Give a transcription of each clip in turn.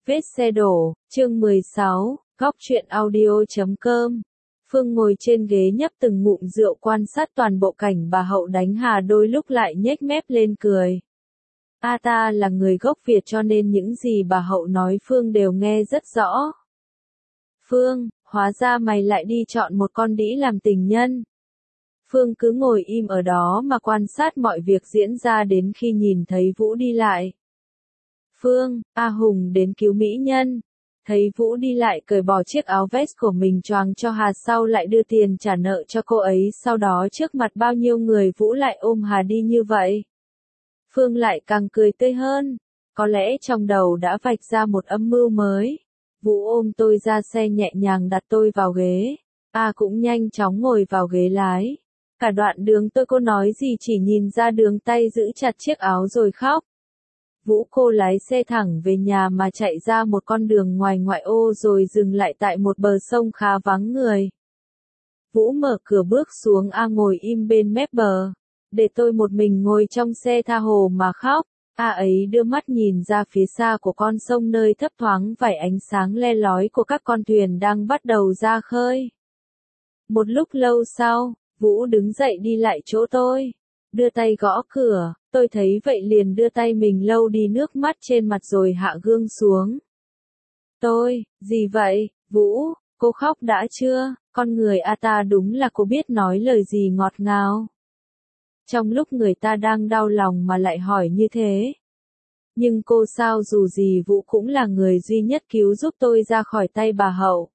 Vết xe đổ, chương 16, góc truyện audio.com. Phương ngồi trên ghế nhấp từng ngụm rượu quan sát toàn bộ cảnh bà Hậu đánh Hà, đôi lúc lại nhếch mép lên cười. Ta là người gốc Việt cho nên những gì bà Hậu nói Phương đều nghe rất rõ. Phương, hóa ra mày lại đi chọn một con đĩ làm tình nhân. Phương cứ ngồi im ở đó mà quan sát mọi việc diễn ra đến khi nhìn thấy Vũ đi lại. Phương, A Hùng đến cứu mỹ nhân. Thấy Vũ đi lại cởi bỏ chiếc áo vest của mình choàng cho Hà, sau lại đưa tiền trả nợ cho cô ấy, sau đó trước mặt bao nhiêu người Vũ lại ôm Hà đi như vậy. Phương lại càng cười tươi hơn. Có lẽ trong đầu đã vạch ra một âm mưu mới. Vũ ôm tôi ra xe nhẹ nhàng đặt tôi vào ghế. Cũng nhanh chóng ngồi vào ghế lái. Cả đoạn đường tôi cô nói gì chỉ nhìn ra đường, tay giữ chặt chiếc áo rồi khóc. Vũ cô lái xe thẳng về nhà mà chạy ra một con đường ngoài ngoại ô rồi dừng lại tại một bờ sông khá vắng người. Vũ mở cửa bước xuống, ngồi im bên mép bờ. Để tôi một mình ngồi trong xe tha hồ mà khóc. Ấy đưa mắt nhìn ra phía xa của con sông nơi thấp thoáng vài ánh sáng le lói của các con thuyền đang bắt đầu ra khơi. Một lúc lâu sau, Vũ đứng dậy đi lại chỗ tôi. Đưa tay gõ cửa, tôi thấy vậy liền đưa tay mình lau đi nước mắt trên mặt rồi hạ gương xuống. Gì vậy, Vũ, cô khóc đã chưa? Con người ta đúng là cô biết nói lời gì ngọt ngào. Trong lúc người ta đang đau lòng mà lại hỏi như thế. Nhưng cô sao, dù gì Vũ cũng là người duy nhất cứu giúp tôi ra khỏi tay bà Hậu.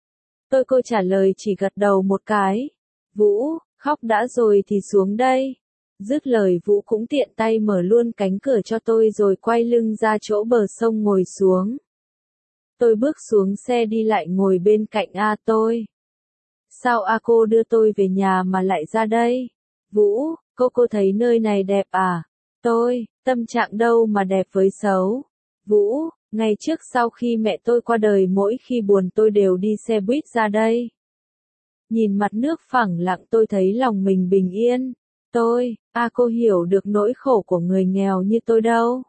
Cô trả lời chỉ gật đầu một cái. Vũ, khóc đã rồi thì xuống đây. Dứt lời Vũ cũng tiện tay mở luôn cánh cửa cho tôi rồi quay lưng ra chỗ bờ sông ngồi xuống. Tôi bước xuống xe đi lại ngồi bên cạnh tôi. Sao cô đưa tôi về nhà mà lại ra đây? Vũ, cô thấy nơi này đẹp à? Tâm trạng đâu mà đẹp với xấu. Vũ, ngày trước sau khi mẹ tôi qua đời mỗi khi buồn tôi đều đi xe buýt ra đây. Nhìn mặt nước phẳng lặng tôi thấy lòng mình bình yên. Cô hiểu được nỗi khổ của người nghèo như tôi đâu.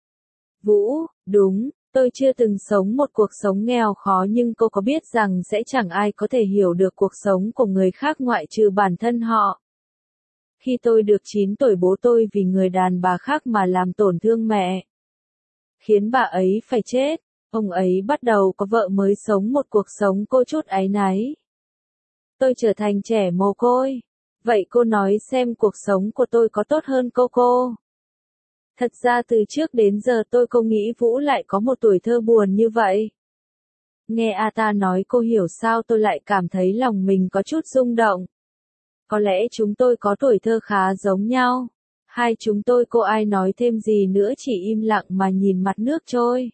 Vũ, đúng, tôi chưa từng sống một cuộc sống nghèo khó, nhưng cô có biết rằng sẽ chẳng ai có thể hiểu được cuộc sống của người khác ngoại trừ bản thân họ. Khi tôi được 9 tuổi, bố tôi vì người đàn bà khác mà làm tổn thương mẹ, khiến bà ấy phải chết. Ông ấy bắt đầu có vợ mới, sống một cuộc sống cô chút áy náy. Tôi trở thành trẻ mồ côi. Vậy cô nói xem cuộc sống của tôi có tốt hơn cô? Thật ra từ trước đến giờ tôi không nghĩ Vũ lại có một tuổi thơ buồn như vậy. Nghe ta nói cô hiểu sao tôi lại cảm thấy lòng mình có chút rung động. Có lẽ chúng tôi có tuổi thơ khá giống nhau. Hai chúng tôi cô ai nói thêm gì nữa chỉ im lặng mà nhìn mặt nước trôi.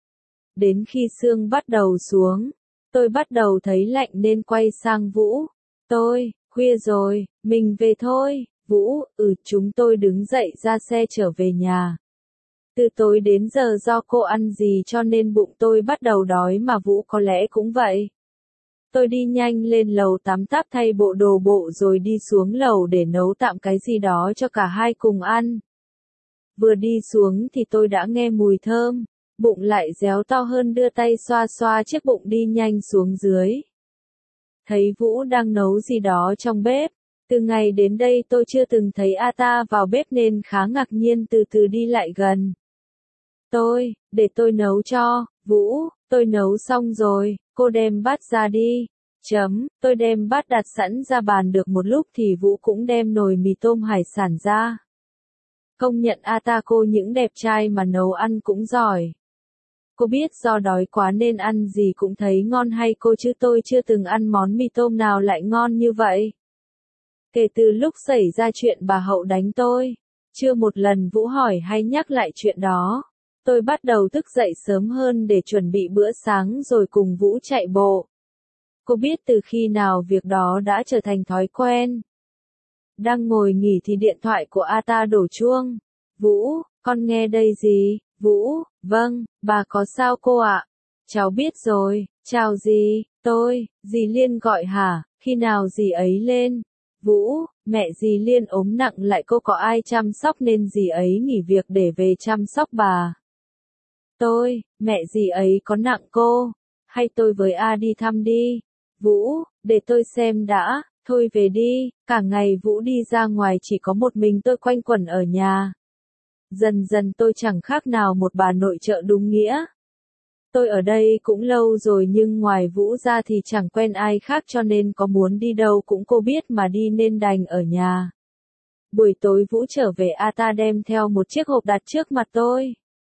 Đến khi sương bắt đầu xuống, tôi bắt đầu thấy lạnh nên quay sang Vũ. Khuya rồi, mình về thôi. Vũ, chúng tôi đứng dậy ra xe trở về nhà. Từ tối đến giờ do cô ăn gì cho nên bụng tôi bắt đầu đói, mà Vũ có lẽ cũng vậy. Tôi đi nhanh lên lầu tắm táp thay bộ đồ bộ rồi đi xuống lầu để nấu tạm cái gì đó cho cả hai cùng ăn. Vừa đi xuống thì tôi đã nghe mùi thơm, bụng lại réo to hơn, đưa tay xoa xoa chiếc bụng đi nhanh xuống dưới. Thấy Vũ đang nấu gì đó trong bếp. Từ ngày đến đây tôi chưa từng thấy ta vào bếp nên khá ngạc nhiên, từ từ đi lại gần. Để tôi nấu cho, Vũ, tôi nấu xong rồi, cô đem bát ra đi. Tôi đem bát đặt sẵn ra bàn được một lúc thì Vũ cũng đem nồi mì tôm hải sản ra. Công nhận cô những đẹp trai mà nấu ăn cũng giỏi. Cô biết do đói quá nên ăn gì cũng thấy ngon hay cô, chứ tôi chưa từng ăn món mì tôm nào lại ngon như vậy. Kể từ lúc xảy ra chuyện bà Hậu đánh tôi, chưa một lần Vũ hỏi hay nhắc lại chuyện đó. Tôi bắt đầu thức dậy sớm hơn để chuẩn bị bữa sáng rồi cùng Vũ chạy bộ. Cô biết từ khi nào việc đó đã trở thành thói quen. Đang ngồi nghỉ thì điện thoại của ta đổ chuông. Vũ, con nghe đây gì? Vũ, vâng, bà có sao cô ạ? Cháu biết rồi, chào dì, dì Liên gọi hả? Khi nào dì ấy lên? Vũ, mẹ dì Liên ốm nặng lại, cô có ai chăm sóc nên dì ấy nghỉ việc để về chăm sóc bà. Mẹ dì ấy có nặng cô? Hay tôi với A đi thăm đi? Vũ, để tôi xem đã, thôi về đi, cả ngày Vũ đi ra ngoài chỉ có một mình tôi quanh quẩn ở nhà. Dần dần tôi chẳng khác nào một bà nội trợ đúng nghĩa. Tôi ở đây cũng lâu rồi nhưng ngoài Vũ ra thì chẳng quen ai khác cho nên có muốn đi đâu cũng cô biết mà đi nên đành ở nhà. Buổi tối Vũ trở về ta đem theo một chiếc hộp đặt trước mặt tôi.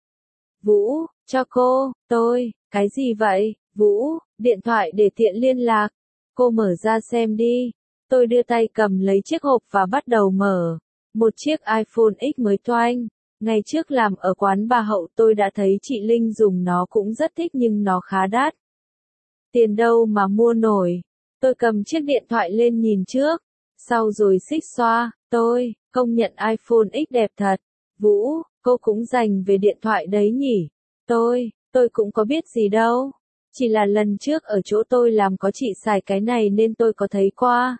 Vũ, cho cô, cái gì vậy? Vũ, điện thoại để tiện liên lạc. Cô mở ra xem đi. Tôi đưa tay cầm lấy chiếc hộp và bắt đầu mở. Một chiếc iPhone X mới toanh. Ngày trước làm ở quán bà Hậu tôi đã thấy chị Linh dùng nó cũng rất thích nhưng nó khá đắt. Tiền đâu mà mua nổi. Tôi cầm chiếc điện thoại lên nhìn trước. Sau rồi xích xoa. Công nhận iPhone X đẹp thật. Vũ, cô cũng dành về điện thoại đấy nhỉ? Tôi cũng có biết gì đâu. Chỉ là lần trước ở chỗ tôi làm có chị xài cái này nên tôi có thấy qua.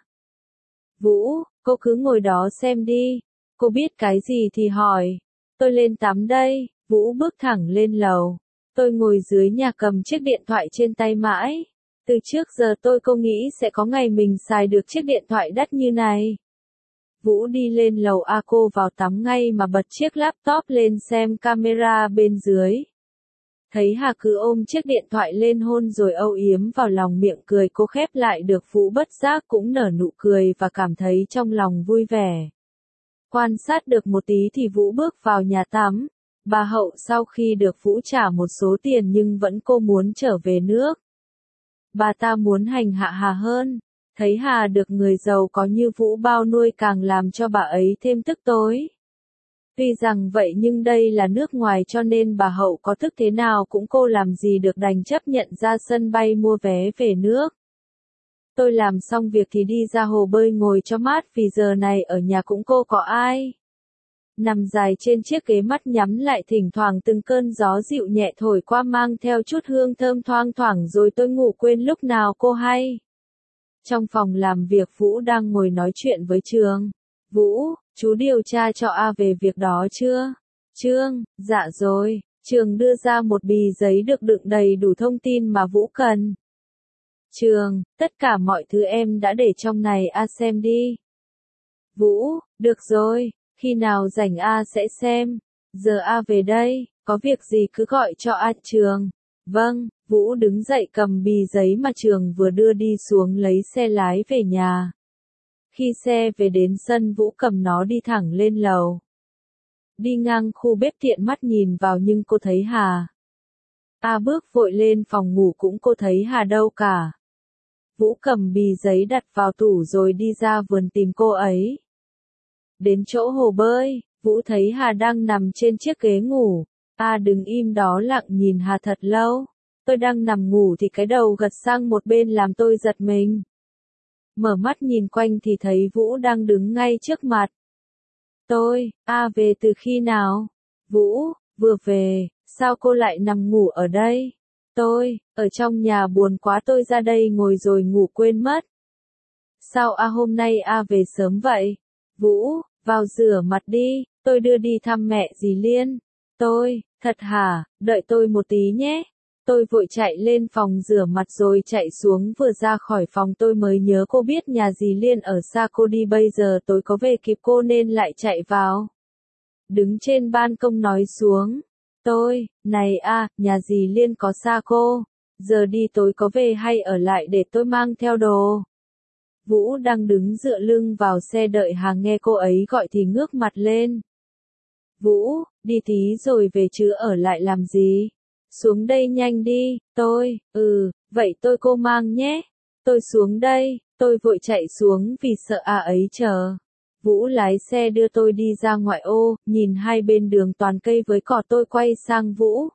Vũ, cô cứ ngồi đó xem đi. Cô biết cái gì thì hỏi. Tôi lên tắm đây. Vũ bước thẳng lên lầu. Tôi ngồi dưới nhà cầm chiếc điện thoại trên tay mãi. Từ trước giờ tôi không nghĩ sẽ có ngày mình xài được chiếc điện thoại đắt như này. Vũ đi lên lầu cô vào tắm ngay mà bật chiếc laptop lên xem camera bên dưới. Thấy Hà cứ ôm chiếc điện thoại lên hôn rồi âu yếm vào lòng miệng cười cô khép lại được Vũ bất giác cũng nở nụ cười và cảm thấy trong lòng vui vẻ. Quan sát được một tí thì Vũ bước vào nhà tắm. Bà Hậu sau khi được Vũ trả một số tiền nhưng vẫn cô muốn trở về nước. Bà ta muốn hành hạ Hà hơn. Thấy Hà được người giàu có như Vũ bao nuôi càng làm cho bà ấy thêm tức tối. Tuy rằng vậy nhưng đây là nước ngoài cho nên bà Hậu có tức thế nào cũng cô làm gì được đành chấp nhận ra sân bay mua vé về nước. Tôi làm xong việc thì đi ra hồ bơi ngồi cho mát vì giờ này ở nhà cũng cô có ai. Nằm dài trên chiếc ghế mắt nhắm lại thỉnh thoảng từng cơn gió dịu nhẹ thổi qua mang theo chút hương thơm thoang thoảng rồi tôi ngủ quên lúc nào cô hay. Trong phòng làm việc Vũ đang ngồi nói chuyện với Trường. Vũ, chú điều tra cho A về việc đó chưa? Trương, dạ rồi. Trường đưa ra một bì giấy được đựng đầy đủ thông tin mà Vũ cần. Trường, tất cả mọi thứ em đã để trong này A xem đi. Vũ, được rồi, khi nào rảnh A sẽ xem. Giờ A về đây, có việc gì cứ gọi cho A. Trường. Vâng, Vũ đứng dậy cầm bì giấy mà Trường vừa đưa đi xuống lấy xe lái về nhà. Khi xe về đến sân Vũ cầm nó đi thẳng lên lầu. Đi ngang khu bếp tiện mắt nhìn vào nhưng cô thấy Hà. Bước vội lên phòng ngủ cũng cô thấy Hà đâu cả. Vũ cầm bì giấy đặt vào tủ rồi đi ra vườn tìm cô ấy. Đến chỗ hồ bơi, Vũ thấy Hà đang nằm trên chiếc ghế ngủ. Đứng im đó lặng nhìn Hà thật lâu. Tôi đang nằm ngủ thì cái đầu gật sang một bên làm tôi giật mình. Mở mắt nhìn quanh thì thấy Vũ đang đứng ngay trước mặt. Về từ khi nào? Vũ, vừa về, sao cô lại nằm ngủ ở đây? Ở trong nhà buồn quá tôi ra đây ngồi rồi ngủ quên mất. Sao hôm nay về sớm vậy? Vũ, vào rửa mặt đi, tôi đưa đi thăm mẹ dì Liên. Thật hả, đợi tôi một tí nhé. Tôi vội chạy lên phòng rửa mặt rồi chạy xuống vừa ra khỏi phòng tôi mới nhớ cô biết nhà dì Liên ở xa cô đi bây giờ tôi có về kịp cô nên lại chạy vào. Đứng trên ban công nói xuống. Này nhà dì Liên có xa cô. Giờ đi tối có về hay ở lại để tôi mang theo đồ. Vũ đang đứng dựa lưng vào xe đợi Hà nghe cô ấy gọi thì ngước mặt lên. Vũ, đi tí rồi về chứ ở lại làm gì? Xuống đây nhanh đi, vậy tôi cô mang nhé. Tôi xuống đây, tôi vội chạy xuống vì sợ ấy chờ. Vũ lái xe đưa tôi đi ra ngoại ô, nhìn hai bên đường toàn cây với cỏ tôi quay sang Vũ.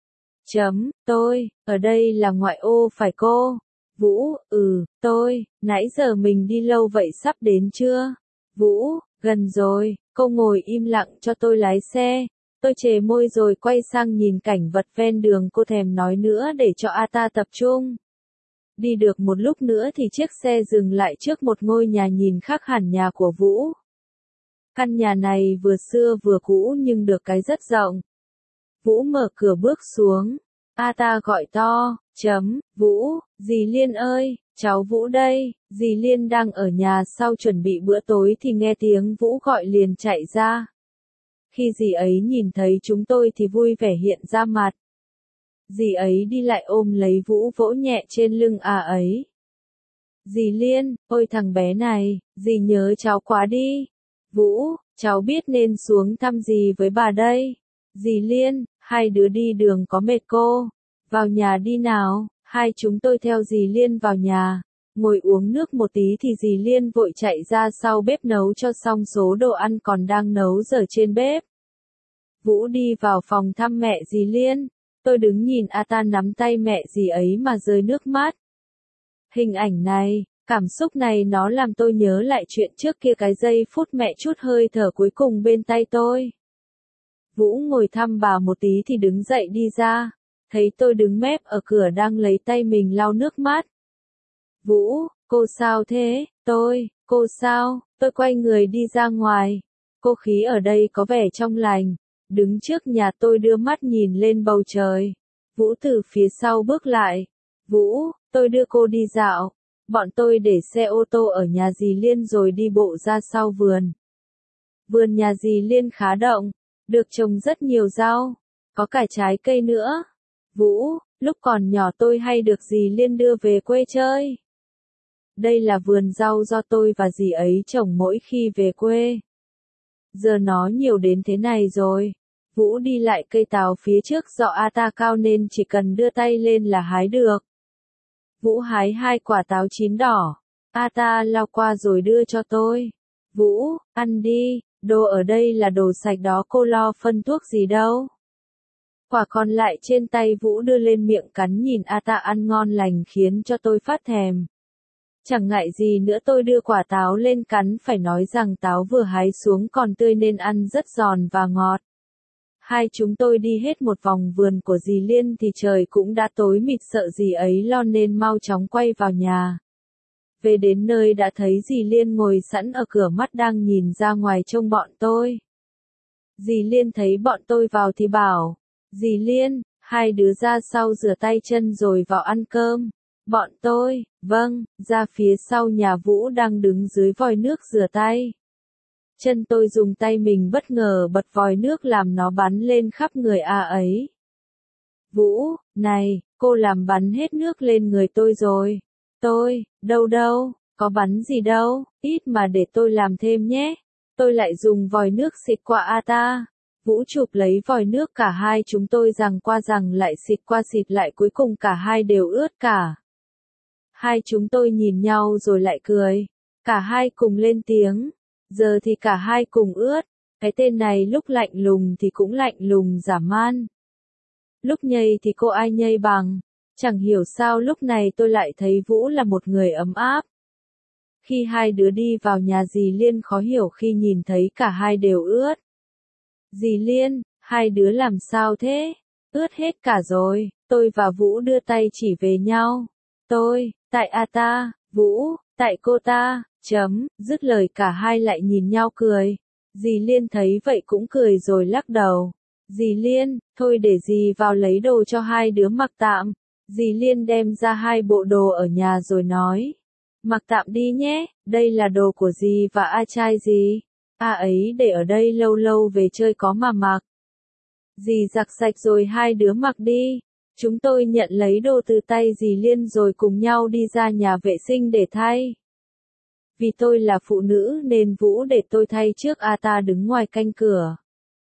Ở đây là ngoại ô phải cô? Vũ, nãy giờ mình đi lâu vậy sắp đến chưa? Vũ, gần rồi, cô ngồi im lặng cho tôi lái xe. Tôi chề môi rồi quay sang nhìn cảnh vật ven đường cô thèm nói nữa để cho ta tập trung. Đi được một lúc nữa thì chiếc xe dừng lại trước một ngôi nhà nhìn khác hẳn nhà của Vũ. Căn nhà này vừa xưa vừa cũ nhưng được cái rất rộng. Vũ mở cửa bước xuống. A ta gọi to, Vũ, dì Liên ơi, cháu Vũ đây. Dì Liên đang ở nhà sau chuẩn bị bữa tối thì nghe tiếng Vũ gọi liền chạy ra. Khi dì ấy nhìn thấy chúng tôi thì vui vẻ hiện ra mặt. Dì ấy đi lại ôm lấy Vũ vỗ nhẹ trên lưng ấy. Dì Liên, ôi thằng bé này, dì nhớ cháu quá đi. Vũ, cháu biết nên xuống thăm dì với bà đây. Dì Liên, hai đứa đi đường có mệt cô. Vào nhà đi nào. Hai chúng tôi theo dì Liên vào nhà. Ngồi uống nước một tí thì dì Liên vội chạy ra sau bếp nấu cho xong số đồ ăn còn đang nấu dở trên bếp. Vũ đi vào phòng thăm mẹ dì Liên. Tôi đứng nhìn ta nắm tay mẹ dì ấy mà rơi nước mắt. Hình ảnh này, cảm xúc này nó làm tôi nhớ lại chuyện trước kia, cái giây phút mẹ chút hơi thở cuối cùng bên tay tôi. Vũ ngồi thăm bà một tí thì đứng dậy đi ra. Thấy tôi đứng mép ở cửa đang lấy tay mình lau nước mắt. Vũ, cô sao thế? Cô sao? Tôi quay người đi ra ngoài. Cô khí ở đây có vẻ trong lành. Đứng trước nhà tôi đưa mắt nhìn lên bầu trời. Vũ từ phía sau bước lại. Vũ, tôi đưa cô đi dạo. Bọn tôi để xe ô tô ở nhà dì Liên rồi đi bộ ra sau vườn. Vườn nhà dì Liên khá rộng, được trồng rất nhiều rau, có cả trái cây nữa. Vũ, lúc còn nhỏ tôi hay được dì Liên đưa về quê chơi. Đây là vườn rau do tôi và dì ấy trồng mỗi khi về quê. Giờ nó nhiều đến thế này rồi. Vũ đi lại cây táo phía trước do ta cao nên chỉ cần đưa tay lên là hái được. Vũ hái 2 quả táo chín đỏ. Ta lau qua rồi đưa cho tôi. Vũ, ăn đi, đồ ở đây là đồ sạch đó, cô lo phân thuốc gì đâu. Quả còn lại trên tay Vũ đưa lên miệng cắn nhìn ta ăn ngon lành khiến cho tôi phát thèm. Chẳng ngại gì nữa tôi đưa quả táo lên cắn, phải nói rằng táo vừa hái xuống còn tươi nên ăn rất giòn và ngọt. Hai chúng tôi đi hết một vòng vườn của dì Liên thì trời cũng đã tối mịt, sợ dì ấy lo nên mau chóng quay vào nhà. Về đến nơi đã thấy dì Liên ngồi sẵn ở cửa, mắt đang nhìn ra ngoài trông bọn tôi. Dì Liên thấy bọn tôi vào thì bảo, dì Liên, hai đứa ra sau rửa tay chân rồi vào ăn cơm. Bọn tôi, vâng, ra phía sau nhà Vũ đang đứng dưới vòi nước rửa tay. Chân tôi dùng tay mình bất ngờ bật vòi nước làm nó bắn lên khắp người ấy. Vũ, này, cô làm bắn hết nước lên người tôi rồi. Đâu, có bắn gì đâu, ít mà để tôi làm thêm nhé. Tôi lại dùng vòi nước xịt qua ta. Vũ chụp lấy vòi nước, cả hai chúng tôi giằng qua giằng lại, xịt qua xịt lại, cuối cùng cả hai đều ướt cả. Hai chúng tôi nhìn nhau rồi lại cười. Cả hai cùng lên tiếng. Giờ thì cả hai cùng ướt. Cái tên này lúc lạnh lùng thì cũng lạnh lùng dã man. Lúc nhây thì cô ai nhây bằng. Chẳng hiểu sao lúc này tôi lại thấy Vũ là một người ấm áp. Khi hai đứa đi vào nhà dì Liên khó hiểu khi nhìn thấy cả hai đều ướt. Dì Liên, hai đứa làm sao thế? Ướt hết cả rồi. Tôi và Vũ đưa tay chỉ về nhau. Tại ta, Vũ, tại cô ta, dứt lời cả hai lại nhìn nhau cười. Dì Liên thấy vậy cũng cười rồi lắc đầu. Dì Liên, thôi để dì vào lấy đồ cho hai đứa mặc tạm. Dì Liên đem ra 2 bộ đồ ở nhà rồi nói. Mặc tạm đi nhé, đây là đồ của dì và trai dì. Ấy để ở đây lâu lâu về chơi có mà mặc. Dì giặt sạch rồi hai đứa mặc đi. Chúng tôi nhận lấy đồ từ tay dì Liên rồi cùng nhau đi ra nhà vệ sinh để thay. Vì tôi là phụ nữ nên Vũ để tôi thay trước, ta đứng ngoài canh cửa.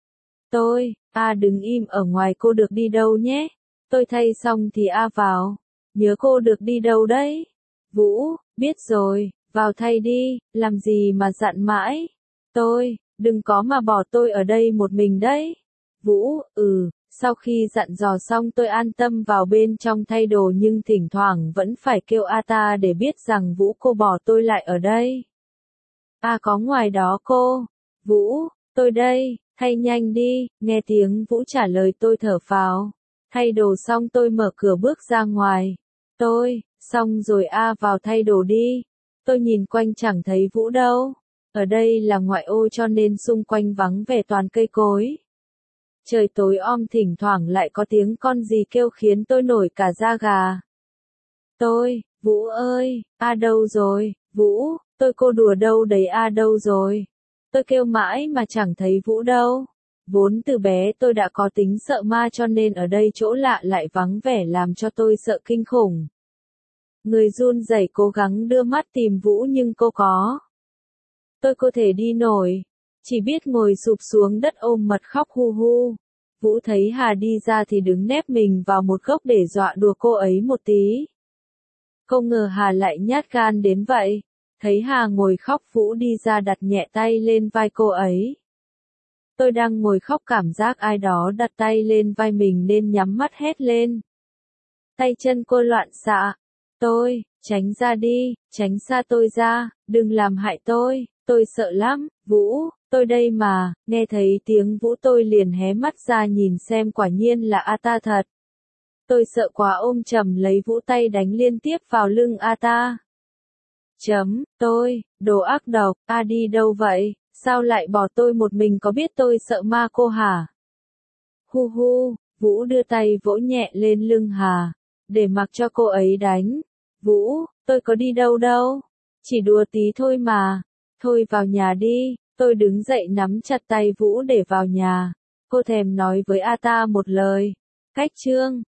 Đứng im ở ngoài, cô được đi đâu nhé? Tôi thay xong thì vào. Nhớ cô được đi đâu đấy? Vũ, biết rồi, vào thay đi, làm gì mà dặn mãi. Đừng có mà bỏ tôi ở đây một mình đấy. Vũ, sau khi dặn dò xong tôi an tâm vào bên trong thay đồ, nhưng thỉnh thoảng vẫn phải kêu ta để biết rằng Vũ, cô bỏ tôi lại ở đây. Có ngoài đó cô. Vũ, tôi đây, thay nhanh đi, nghe tiếng Vũ trả lời tôi thở phào. Thay đồ xong tôi mở cửa bước ra ngoài. Xong rồi vào thay đồ đi. Tôi nhìn quanh chẳng thấy Vũ đâu. Ở đây là ngoại ô cho nên xung quanh vắng vẻ toàn cây cối. Trời tối om thỉnh thoảng lại có tiếng con gì kêu khiến tôi nổi cả da gà. Vũ ơi, đâu rồi, Vũ, cô đùa đâu đấy đâu rồi. Tôi kêu mãi mà chẳng thấy Vũ đâu. Vốn từ bé tôi đã có tính sợ ma cho nên ở đây chỗ lạ lại vắng vẻ làm cho tôi sợ kinh khủng. Người run rẩy cố gắng đưa mắt tìm Vũ nhưng cô có thể đi nổi. Chỉ biết ngồi sụp xuống đất ôm mặt khóc hu hu. Vũ thấy Hà đi ra thì đứng nép mình vào một góc để dọa đùa cô ấy một tí. Không ngờ Hà lại nhát gan đến vậy. Thấy Hà ngồi khóc Vũ đi ra đặt nhẹ tay lên vai cô ấy. Tôi đang ngồi khóc cảm giác ai đó đặt tay lên vai mình nên nhắm mắt hét lên. Tay chân cô loạn xạ. Tránh ra đi, tránh xa tôi ra, đừng làm hại tôi sợ lắm, Vũ, tôi đây mà, nghe thấy tiếng Vũ tôi liền hé mắt ra nhìn xem quả nhiên là ta thật. Tôi sợ quá ôm chầm lấy Vũ tay đánh liên tiếp vào lưng ta. Đồ ác độc, đi đâu vậy, sao lại bỏ tôi một mình có biết tôi sợ ma cô hả? Hu hu, Vũ đưa tay vỗ nhẹ lên lưng Hà, để mặc cho cô ấy đánh. Vũ, tôi có đi đâu đâu, chỉ đùa tí thôi mà, thôi vào nhà đi, tôi đứng dậy nắm chặt tay Vũ để vào nhà, cô thèm nói với ta một lời. Cách chương